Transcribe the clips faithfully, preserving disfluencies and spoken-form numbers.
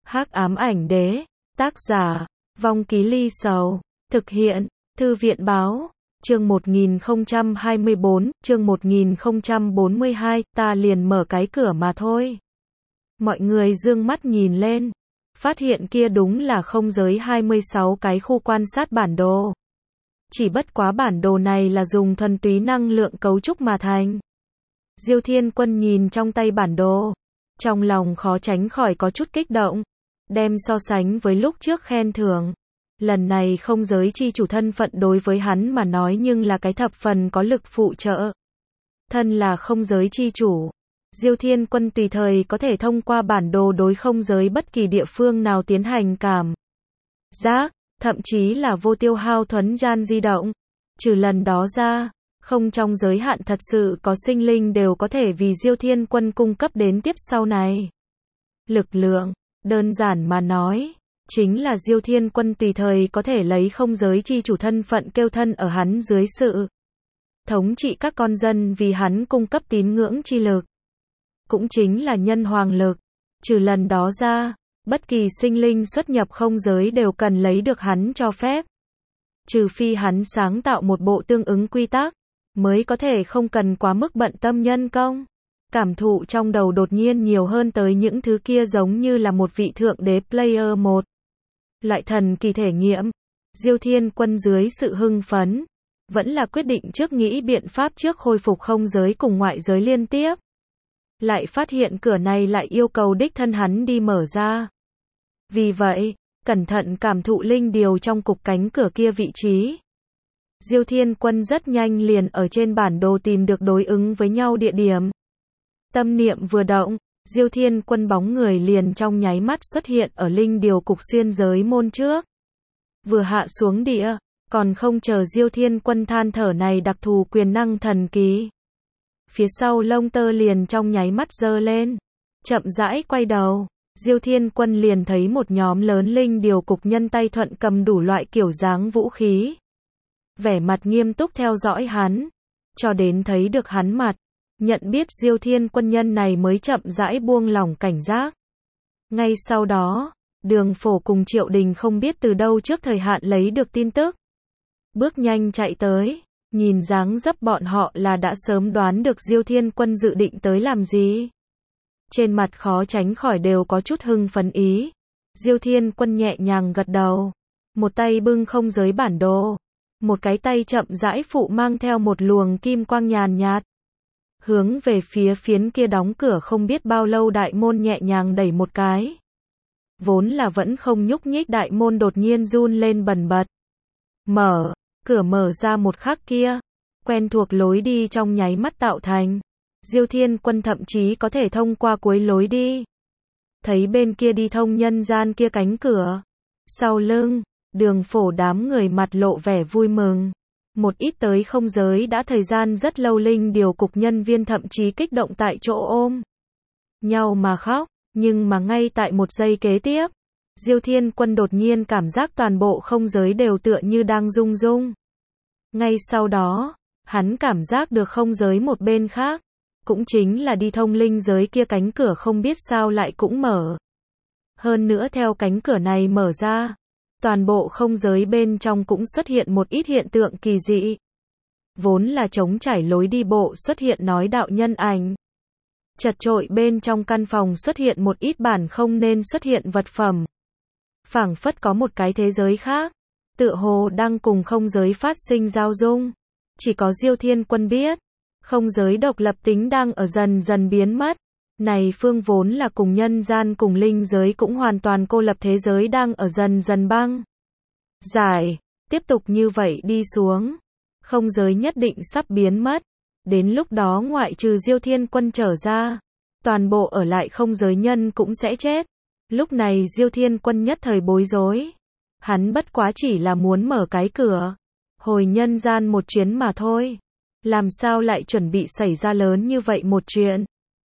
Hắc ám ảnh đế, tác giả, Vong Ký Ly Sầu, thực hiện, Thư viện báo, chương một nghìn không trăm hai mươi bốn, chương một nghìn không trăm bốn mươi hai, ta liền mở cái cửa mà thôi. Mọi người dương mắt nhìn lên, phát hiện kia đúng là không giới hai mươi sáu cái khu quan sát bản đồ. Chỉ bất quá bản đồ này là dùng thuần túy năng lượng cấu trúc mà thành. Diêu Thiên Quân nhìn trong tay bản đồ, trong lòng khó tránh khỏi có chút kích động, đem so sánh với lúc trước khen thưởng. Lần này không giới chi chủ thân phận đối với hắn mà nói nhưng là cái thập phần có lực phụ trợ. Thân là không giới chi chủ, Diêu Thiên Quân tùy thời có thể thông qua bản đồ đối không giới bất kỳ địa phương nào tiến hành cảm giác, thậm chí là vô tiêu hao thuấn gian di động. Trừ lần đó ra, không trong giới hạn thật sự có sinh linh đều có thể vì Diêu Thiên Quân cung cấp đến tiếp sau này. Lực lượng, đơn giản mà nói, chính là Diêu Thiên Quân tùy thời có thể lấy không giới chi chủ thân phận kêu thân ở hắn dưới sự thống trị các con dân vì hắn cung cấp tín ngưỡng chi lực. Cũng chính là nhân hoàng lực. Trừ lần đó ra, bất kỳ sinh linh xuất nhập không giới đều cần lấy được hắn cho phép. Trừ phi hắn sáng tạo một bộ tương ứng quy tắc, mới có thể không cần quá mức bận tâm nhân công. Cảm thụ trong đầu đột nhiên nhiều hơn tới những thứ kia giống như là một vị thượng đế player một. Loại thần kỳ thể nghiệm. Diêu Thiên Quân dưới sự hưng phấn, vẫn là quyết định trước nghĩ biện pháp trước khôi phục không giới cùng ngoại giới liên tiếp. Lại phát hiện cửa này lại yêu cầu đích thân hắn đi mở ra. Vì vậy, cẩn thận cảm thụ linh điều trong cục cánh cửa kia vị trí. Diêu Thiên Quân rất nhanh liền ở trên bản đồ tìm được đối ứng với nhau địa điểm. Tâm niệm vừa động, Diêu Thiên Quân bóng người liền trong nháy mắt xuất hiện ở linh điều cục xuyên giới môn trước. Vừa hạ xuống địa, còn không chờ Diêu Thiên Quân than thở này đặc thù quyền năng thần kỳ. Phía sau lông tơ liền trong nháy mắt giơ lên, chậm rãi quay đầu, Diêu Thiên Quân liền thấy một nhóm lớn linh điều cục nhân tay thuận cầm đủ loại kiểu dáng vũ khí. Vẻ mặt nghiêm túc theo dõi hắn, cho đến thấy được hắn mặt, nhận biết Diêu Thiên Quân nhân này mới chậm rãi buông lỏng cảnh giác. Ngay sau đó, Đường Phổ cùng Triệu Đình không biết từ đâu trước thời hạn lấy được tin tức. Bước nhanh chạy tới, nhìn dáng dấp bọn họ là đã sớm đoán được Diêu Thiên Quân dự định tới làm gì. Trên mặt khó tránh khỏi đều có chút hưng phấn ý. Diêu Thiên Quân nhẹ nhàng gật đầu, một tay bưng không giới bản đồ, một cái tay chậm rãi phụ mang theo một luồng kim quang nhàn nhạt. Hướng về phía phiến kia đóng cửa không biết bao lâu đại môn nhẹ nhàng đẩy một cái. Vốn là vẫn không nhúc nhích đại môn đột nhiên run lên bần bật. Mở, cửa mở ra một khắc kia, quen thuộc lối đi trong nháy mắt tạo thành. Diêu Thiên Quân thậm chí có thể thông qua cuối lối đi. Thấy bên kia đi thông nhân gian kia cánh cửa. Sau lưng, Đường Phổ đám người mặt lộ vẻ vui mừng. Một ít tới không giới đã thời gian rất lâu linh điều cục nhân viên thậm chí kích động tại chỗ ôm nhau mà khóc, nhưng mà ngay tại một giây kế tiếp, Diêu Thiên Quân đột nhiên cảm giác toàn bộ không giới đều tựa như đang rung rung. Ngay sau đó, hắn cảm giác được không giới một bên khác, cũng chính là đi thông linh giới kia cánh cửa không biết sao lại cũng mở. Hơn nữa theo cánh cửa này mở ra, toàn bộ không giới bên trong cũng xuất hiện một ít hiện tượng kỳ dị. Vốn là trống trải lối đi bộ xuất hiện nói đạo nhân ảnh. Chật chội bên trong căn phòng xuất hiện một ít bản không nên xuất hiện vật phẩm. Phảng phất có một cái thế giới khác, tựa hồ đang cùng không giới phát sinh giao dung. Chỉ có Diêu Thiên Quân biết, không giới độc lập tính đang ở dần dần biến mất. Này phương vốn là cùng nhân gian cùng linh giới cũng hoàn toàn cô lập thế giới đang ở dần dần băng giải. Tiếp tục như vậy đi xuống, không giới nhất định sắp biến mất. Đến lúc đó ngoại trừ Diêu Thiên Quân trở ra, toàn bộ ở lại không giới nhân cũng sẽ chết. Lúc này Diêu Thiên Quân nhất thời bối rối. Hắn bất quá chỉ là muốn mở cái cửa, hồi nhân gian một chuyến mà thôi. Làm sao lại chuẩn bị xảy ra lớn như vậy một chuyện.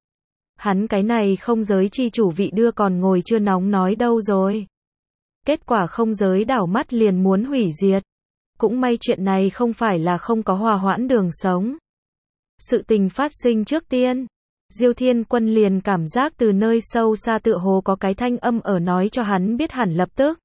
Hắn cái này không giới chi chủ vị đưa còn ngồi chưa nóng nói đâu rồi. Kết quả không giới đảo mắt liền muốn hủy diệt. Cũng may chuyện này không phải là không có hòa hoãn đường sống. Sự tình phát sinh trước tiên, Diêu Thiên Quân liền cảm giác từ nơi sâu xa tựa hồ có cái thanh âm ở nói cho hắn biết hẳn lập tức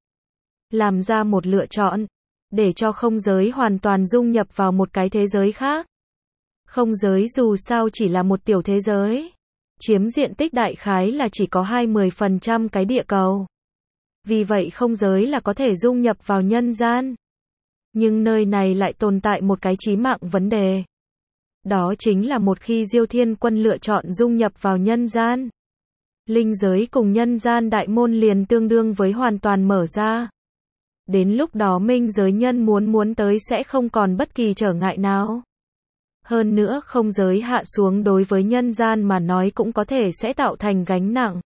làm ra một lựa chọn, để cho không giới hoàn toàn dung nhập vào một cái thế giới khác. Không giới dù sao chỉ là một tiểu thế giới, chiếm diện tích đại khái là chỉ có hai mươi phần trăm cái địa cầu. Vì vậy không giới là có thể dung nhập vào nhân gian. Nhưng nơi này lại tồn tại một cái chí mạng vấn đề. Đó chính là một khi Diêu Thiên Quân lựa chọn dung nhập vào nhân gian, linh giới cùng nhân gian đại môn liền tương đương với hoàn toàn mở ra. Đến lúc đó minh giới nhân muốn muốn tới sẽ không còn bất kỳ trở ngại nào. Hơn nữa không giới hạ xuống đối với nhân gian mà nói cũng có thể sẽ tạo thành gánh nặng.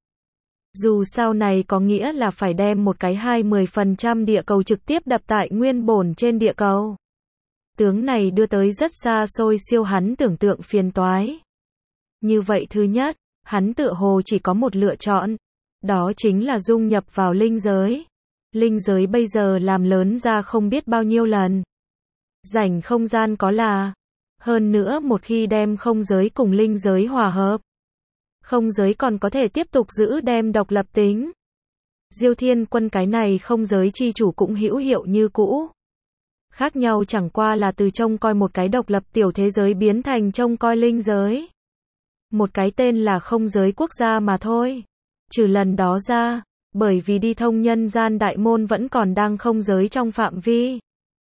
Dù sau này có nghĩa là phải đem một cái hai mươi phần trăm địa cầu trực tiếp đập tại nguyên bổn trên địa cầu. Tướng này đưa tới rất xa xôi siêu hắn tưởng tượng phiền toái. Như vậy thứ nhất, hắn tựa hồ chỉ có một lựa chọn, đó chính là dung nhập vào linh giới. Linh giới bây giờ làm lớn ra không biết bao nhiêu lần. Rảnh không gian có là. Hơn nữa một khi đem không giới cùng linh giới hòa hợp, không giới còn có thể tiếp tục giữ đem độc lập tính. Diêu Thiên Quân cái này không giới chi chủ cũng hữu hiệu như cũ. Khác nhau chẳng qua là từ trông coi một cái độc lập tiểu thế giới biến thành trông coi linh giới. Một cái tên là không giới quốc gia mà thôi. Trừ lần đó ra, bởi vì đi thông nhân gian đại môn vẫn còn đang không giới trong phạm vi.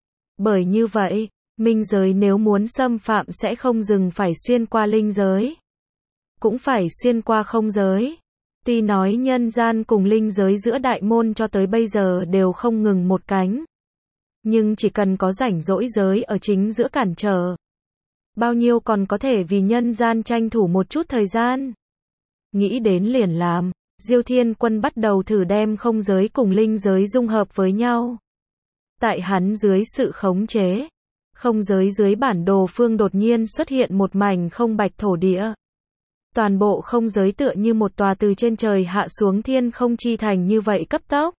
Bởi như vậy, minh giới nếu muốn xâm phạm sẽ không dừng phải xuyên qua linh giới, cũng phải xuyên qua không giới. Tuy nói nhân gian cùng linh giới giữa đại môn cho tới bây giờ đều không ngừng một cánh, nhưng chỉ cần có rảnh rỗi giới ở chính giữa cản trở, bao nhiêu còn có thể vì nhân gian tranh thủ một chút thời gian. Nghĩ đến liền làm, Diêu Thiên Quân bắt đầu thử đem không giới cùng linh giới dung hợp với nhau. Tại hắn dưới sự khống chế, không giới dưới bản đồ phương đột nhiên xuất hiện một mảnh không bạch thổ địa. Toàn bộ không giới tựa như một tòa từ trên trời hạ xuống thiên không chi thành như vậy cấp tốc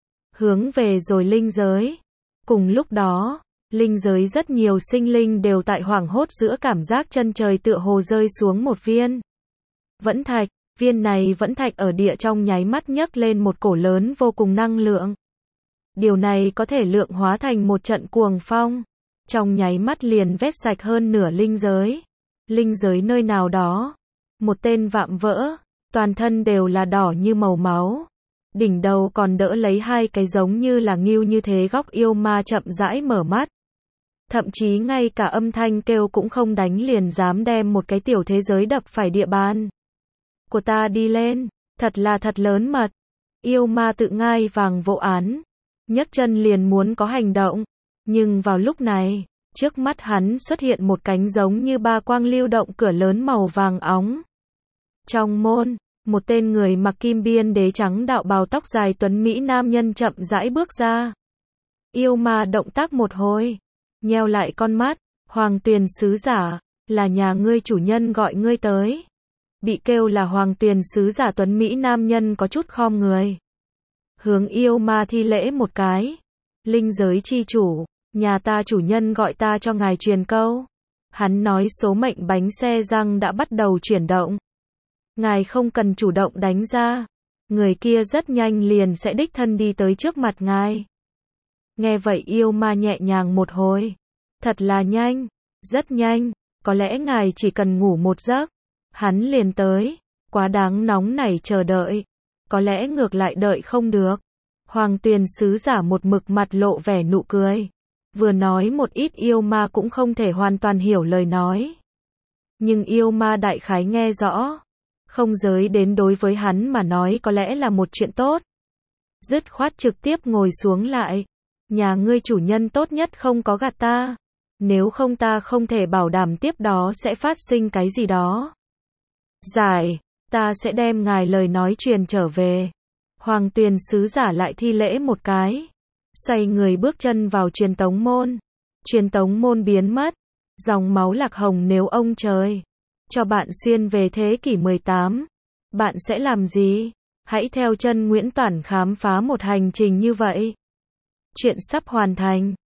hướng về rồi linh giới. Cùng lúc đó, linh giới rất nhiều sinh linh đều tại hoảng hốt giữa cảm giác chân trời tựa hồ rơi xuống một viên vẫn thạch. Viên này vẫn thạch ở địa trong nháy mắt nhấc lên một cổ lớn vô cùng năng lượng. Điều này có thể lượng hóa thành một trận cuồng phong, trong nháy mắt liền vét sạch hơn nửa linh giới. Linh giới nơi nào đó, một tên vạm vỡ, toàn thân đều là đỏ như màu máu. Đỉnh đầu còn đỡ lấy hai cái giống như là ngưu như thế góc yêu ma chậm rãi mở mắt. Thậm chí ngay cả âm thanh kêu cũng không đánh liền dám đem một cái tiểu thế giới đập phải địa bàn của ta đi lên, thật là thật lớn mật. Yêu ma tự ngai vàng vỗ án, nhấc chân liền muốn có hành động, nhưng vào lúc này, trước mắt hắn xuất hiện một cánh giống như ba quang lưu động cửa lớn màu vàng óng. Trong môn, một tên người mặc kim biên đế trắng đạo bào tóc dài tuấn mỹ nam nhân chậm rãi bước ra. Yêu ma động tác một hồi, nheo lại con mắt, Hoàng Tuyền sứ giả, là nhà ngươi chủ nhân gọi ngươi tới. Bị kêu là Hoàng Tuyền sứ giả tuấn mỹ nam nhân có chút khom người, hướng yêu ma thi lễ một cái. Linh giới chi chủ, nhà ta chủ nhân gọi ta cho ngài truyền câu. Hắn nói số mệnh bánh xe răng đã bắt đầu chuyển động. Ngài không cần chủ động đánh ra, người kia rất nhanh liền sẽ đích thân đi tới trước mặt ngài. Nghe vậy yêu ma nhẹ nhàng một hồi. Thật là nhanh, rất nhanh, có lẽ ngài chỉ cần ngủ một giấc, hắn liền tới. Quá đáng nóng nảy chờ đợi, có lẽ ngược lại đợi không được. Hoàng Tuyền sứ giả một mực mặt lộ vẻ nụ cười. Vừa nói một ít yêu ma cũng không thể hoàn toàn hiểu lời nói, nhưng yêu ma đại khái nghe rõ. Không giới đến đối với hắn mà nói có lẽ là một chuyện tốt. Dứt khoát trực tiếp ngồi xuống lại. Nhà ngươi chủ nhân tốt nhất không có gạt ta. Nếu không ta không thể bảo đảm tiếp đó sẽ phát sinh cái gì đó. Giải, ta sẽ đem ngài lời nói truyền trở về. Hoàng Tuyền sứ giả lại thi lễ một cái. Xoay người bước chân vào truyền tống môn. Truyền tống môn biến mất. Dòng máu lạc hồng nếu ông trời cho bạn xuyên về thế kỷ mười tám, bạn sẽ làm gì? Hãy theo chân Nguyễn Toản khám phá một hành trình như vậy. Chuyện sắp hoàn thành.